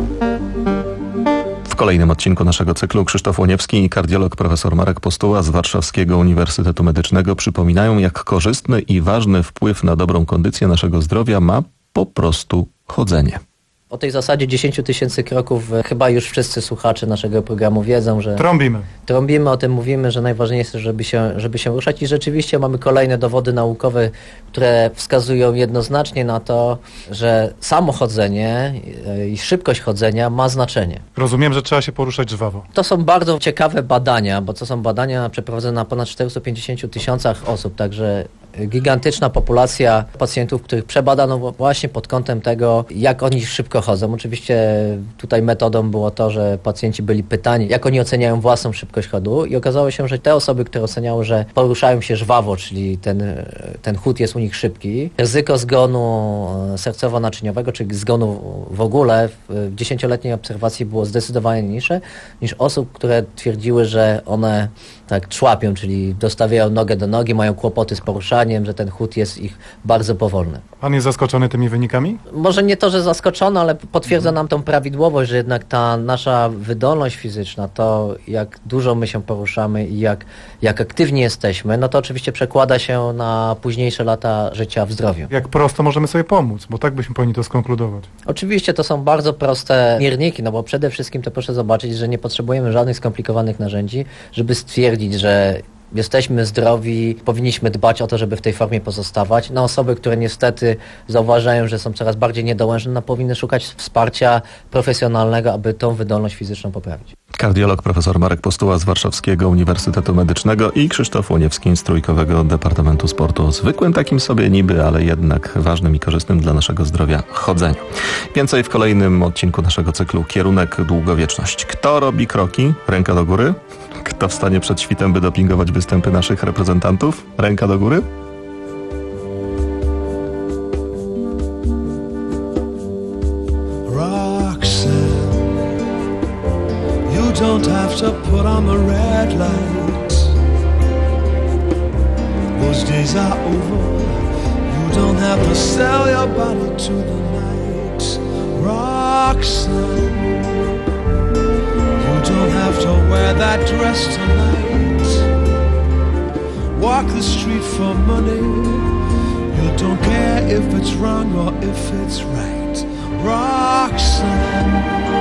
W kolejnym odcinku naszego cyklu Krzysztof Łoniewski i kardiolog profesor Marek Postuła z Warszawskiego Uniwersytetu Medycznego przypominają, jak korzystny i ważny wpływ na dobrą kondycję naszego zdrowia ma po prostu chodzenie. O tej zasadzie dziesięć tysięcy kroków chyba już wszyscy słuchacze naszego programu wiedzą, że... Trąbimy. Trąbimy, o tym mówimy, że najważniejsze, żeby się, żeby się ruszać i rzeczywiście mamy kolejne dowody naukowe, które wskazują jednoznacznie na to, że samo chodzenie i szybkość chodzenia ma znaczenie. Rozumiem, że trzeba się poruszać żwawo. To są bardzo ciekawe badania, bo to są badania przeprowadzone na ponad czterystu pięćdziesięciu tysiącach osób, także gigantyczna populacja pacjentów, których przebadano właśnie pod kątem tego, jak oni szybko chodzą. Oczywiście tutaj metodą było to, że pacjenci byli pytani, jak oni oceniają własną szybkość chodu i okazało się, że te osoby, które oceniały, że poruszają się żwawo, czyli ten, ten chód jest u nich szybki, ryzyko zgonu sercowo-naczyniowego, czyli zgonu w ogóle w dziesięcioletniej obserwacji było zdecydowanie niższe niż osób, które twierdziły, że one tak człapią, czyli dostawiają nogę do nogi, mają kłopoty z poruszaniem, że ten chód jest ich bardzo powolny. Pan jest zaskoczony tymi wynikami? Może nie to, że zaskoczony, ale potwierdza mhm. nam tą prawidłowość, że jednak ta nasza wydolność fizyczna, to jak dużo my się poruszamy i jak, jak aktywni jesteśmy, no to oczywiście przekłada się na późniejsze lata życia w zdrowiu. Jak prosto możemy sobie pomóc, bo tak byśmy powinni to skonkludować. Oczywiście to są bardzo proste mierniki, no bo przede wszystkim to proszę zobaczyć, że nie potrzebujemy żadnych skomplikowanych narzędzi, żeby stwierdzić, że jesteśmy zdrowi, powinniśmy dbać o to, żeby w tej formie pozostawać. Na osoby, które niestety zauważają, że są coraz bardziej niedołężne, no, powinny szukać wsparcia profesjonalnego, aby tą wydolność fizyczną poprawić. Kardiolog profesor Marek Postuła z Warszawskiego Uniwersytetu Medycznego i Krzysztof Łoniewski z Trójkowego Departamentu Sportu o zwykłym takim sobie niby, ale jednak ważnym i korzystnym dla naszego zdrowia chodzeniu. Więcej w kolejnym odcinku naszego cyklu Kierunek długowieczność. Kto robi kroki? Ręka do góry. Kto wstanie przed świtem, by dopingować występy naszych reprezentantów? Ręka do góry. Roxanne, you don't have to put on the red lights. Those days are over. You don't have to sell your body to the night. Roxanne, you don't have to wear that dress tonight. Walk the street for money. You don't care if it's wrong or if it's right. Roxanne,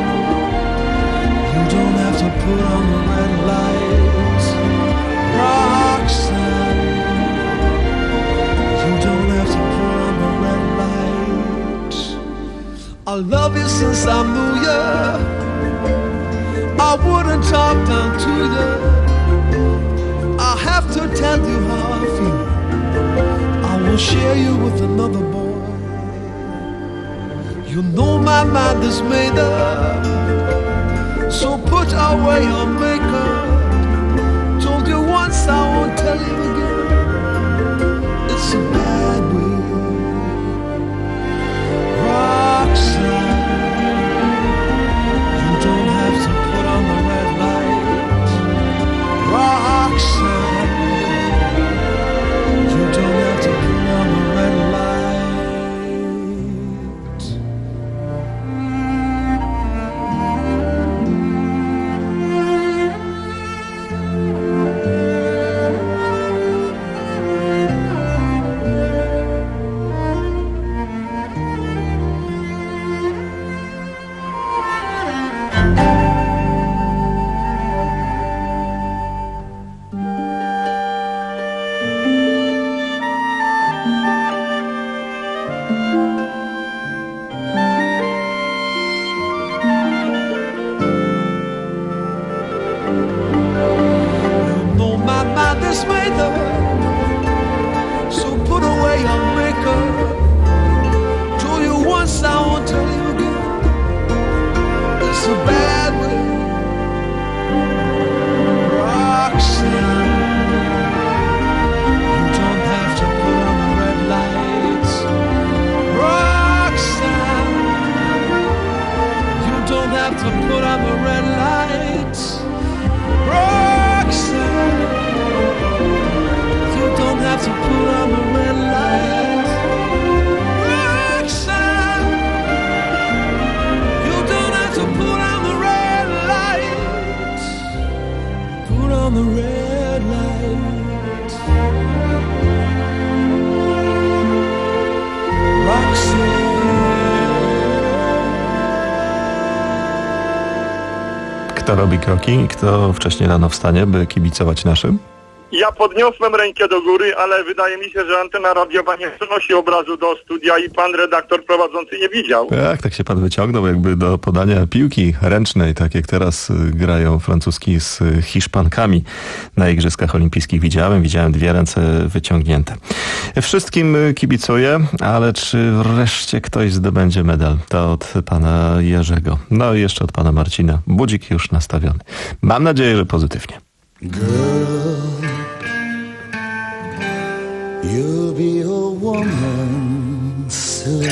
you don't have to put on the red lights. Roxanne, you don't have to put on the red lights. I love you since I knew you. I wouldn't talk down to you. I have to tell you how I feel. I will share you with another boy. You know my mind is made up, so put away your makeup. Told you once, I won't tell you again. It's a bad way. Roxanne, you don't have to put on the red light. Roxanne, you don't have to put on the red light. Kto robi kroki? Kto wcześniej rano wstanie, by kibicować naszym? Ja podniosłem rękę do góry, ale wydaje mi się, że antena radiowa nie przenosi obrazu do studia i pan redaktor prowadzący nie widział. Tak, tak się pan wyciągnął jakby do podania piłki ręcznej, tak jak teraz grają francuski z Hiszpankami na Igrzyskach Olimpijskich. Widziałem, widziałem dwie ręce wyciągnięte. Wszystkim kibicuję, ale czy wreszcie ktoś zdobędzie medal? To od pana Jerzego. No i jeszcze od pana Marcina. Budzik już nastawiony. Mam nadzieję, że pozytywnie. Girl, you'll be a woman soon.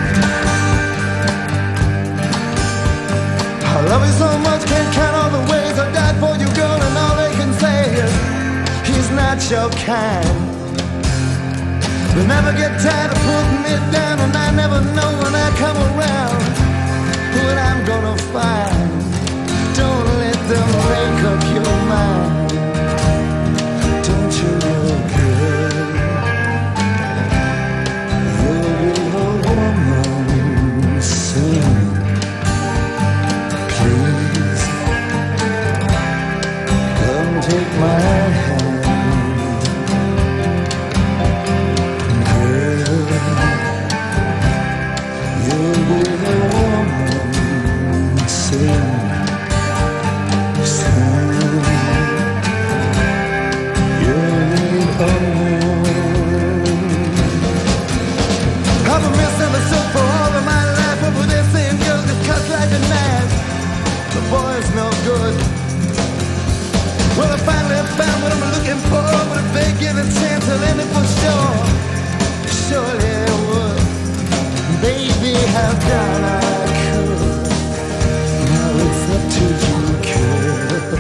I love you so much, can't count all the ways I died for you, girl, and all they can say is he's not your kind. They never get tired of putting me down, and I never know when I come around what I'm gonna find. Don't let them make up your mind. Don't you know, girl, you'll be a woman soon. Please, come take my hand. Girl, you'll be a woman soon. I've been misunderstood for all of my life, but with this same girl that cuts like a knife, the boy's no good. Well, I finally found what I'm looking for, but if they give a chance, I'll end it for sure. Surely I would. Baby, how down I could. Now it's up to you, girl.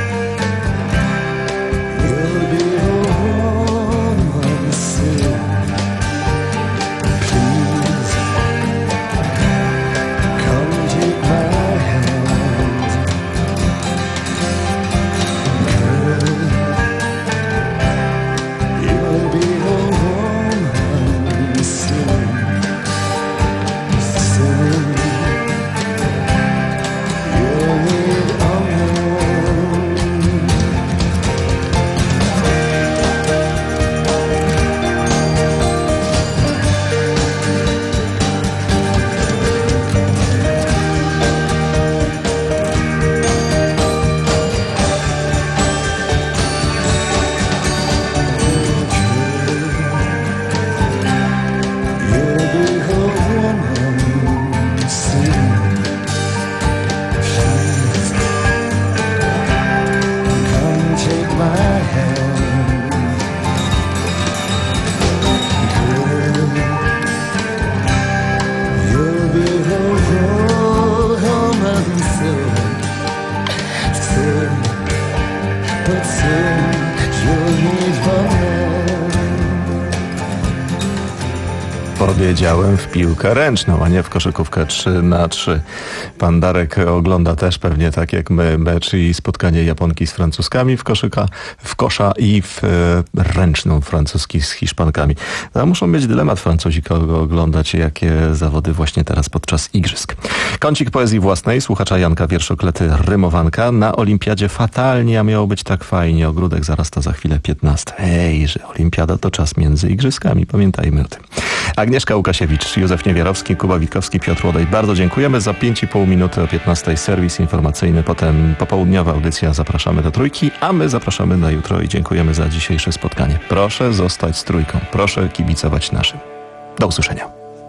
You'll be a woman soon. Soon. powiedziałem w piłkę ręczną, a nie w koszykówkę trzy na trzy. Pan Darek ogląda też pewnie tak jak my mecz i spotkanie Japonki z Francuzkami w koszyka, w kosza i w e, ręczną francuski z Hiszpankami. No, muszą mieć dylemat Francuzi, kogo oglądać, jakie zawody właśnie teraz podczas igrzysk. Kącik poezji własnej, słuchacza Janka Wierszoklety, rymowanka. Na olimpiadzie fatalnie, a miało być tak fajnie. Ogródek zarasta za chwilę piętnasta. Ej, że olimpiada to czas między igrzyskami. Pamiętajmy o tym. Agnieszka Łukasiewicz, Józef Niewierowski, Kuba Witkowski, Piotr Łodej. Bardzo dziękujemy. Za pięć i pół minuty o piętnastej serwis informacyjny, potem popołudniowa audycja. Zapraszamy do Trójki, a my zapraszamy na jutro i dziękujemy za dzisiejsze spotkanie. Proszę zostać z Trójką. Proszę kibicować naszym. Do usłyszenia.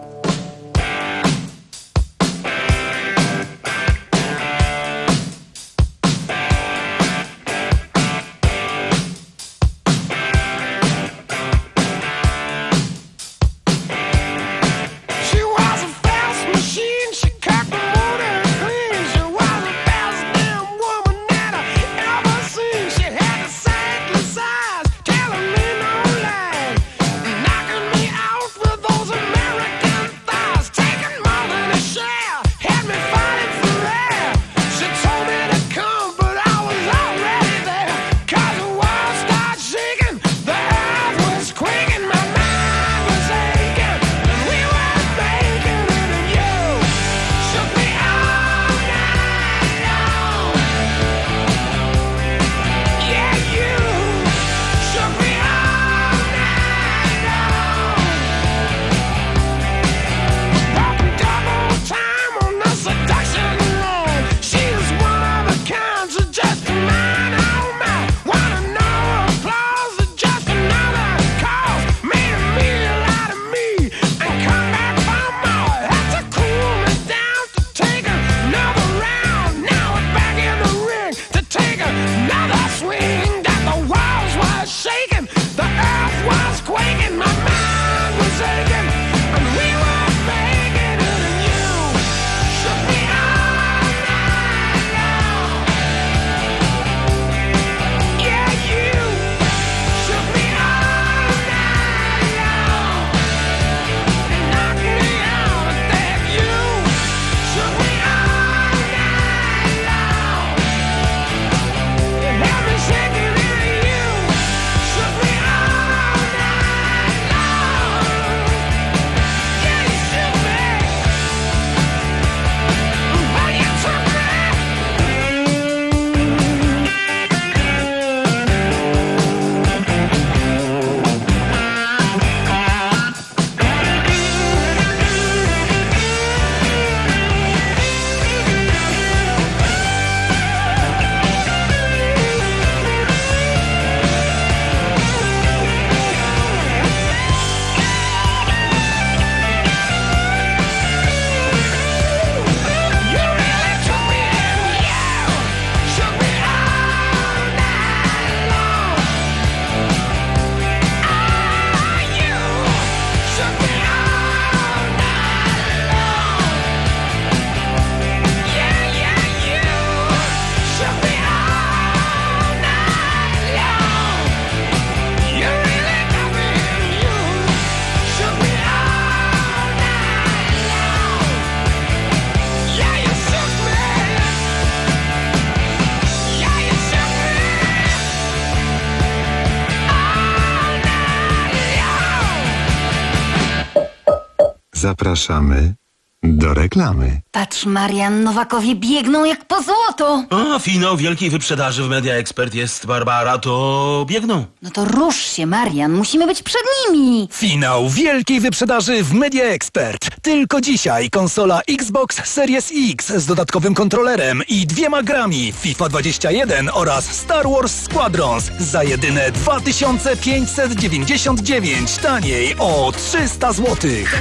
Zapraszamy do reklamy. Patrz, Marian, Nowakowie biegną jak po złoto. A, finał wielkiej wyprzedaży w Media Expert jest, Barbara, to biegną. No to rusz się, Marian, musimy być przed nimi. Finał wielkiej wyprzedaży w Media Expert. Tylko dzisiaj konsola Xbox Series X z dodatkowym kontrolerem i dwiema grami FIFA dwadzieścia jeden oraz Star Wars Squadrons za jedyne dwa tysiące pięćset dziewięćdziesiąt dziewięć, taniej o trzysta złotych.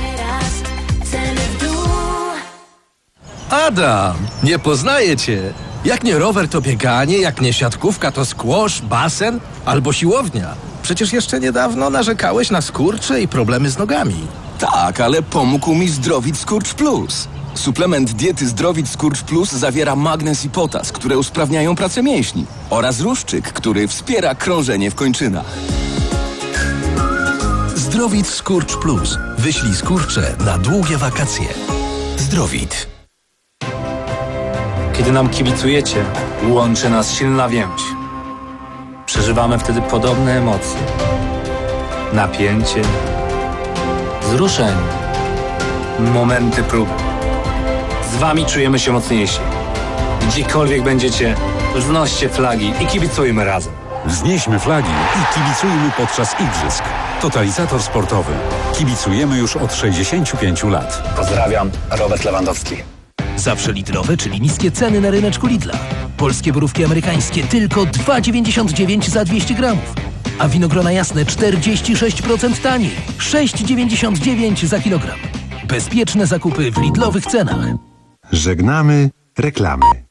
Adam, nie poznaję cię. Jak nie rower, to bieganie, jak nie siatkówka, to squash, basen albo siłownia. Przecież jeszcze niedawno narzekałeś na skurcze i problemy z nogami. Tak, ale pomógł mi Zdrowit Skurcz Plus. Suplement diety Zdrowit Skurcz Plus zawiera magnez i potas, które usprawniają pracę mięśni, oraz ruszczyk, który wspiera krążenie w kończynach. Zdrowit Skurcz Plus. Wyślij skurcze na długie wakacje. Zdrowit. Kiedy nam kibicujecie, łączy nas silna więź. Przeżywamy wtedy podobne emocje. Napięcie, wzruszenie, momenty próby. Z wami czujemy się mocniejsi. Gdziekolwiek będziecie, wznoście flagi i kibicujmy razem. Wznieśmy flagi i kibicujmy podczas igrzysk. Totalizator sportowy. Kibicujemy już od sześćdziesięciu pięciu lat. Pozdrawiam, Robert Lewandowski. Zawsze Lidlowe, czyli niskie ceny na ryneczku Lidla. Polskie borówki amerykańskie tylko dwa dziewięćdziesiąt dziewięć za dwieście gramów. A winogrona jasne czterdzieści sześć procent taniej. sześć dziewięćdziesiąt dziewięć za kilogram. Bezpieczne zakupy w Lidlowych cenach. Żegnamy reklamy.